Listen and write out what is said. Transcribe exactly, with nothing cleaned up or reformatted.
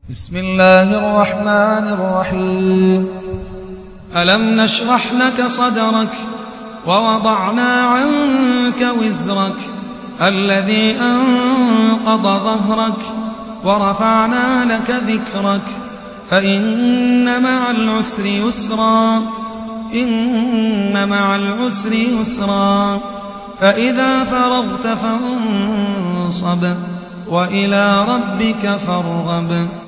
بسم الله الرحمن الرحيم. ألم نشرح لك صدرك ووضعنا عنك وزرك الذي أنقض ظهرك ورفعنا لك ذكرك فإن مع العسر يسرا إن مع العسر يسرا فإذا فرغت فانصب وإلى ربك فارغب.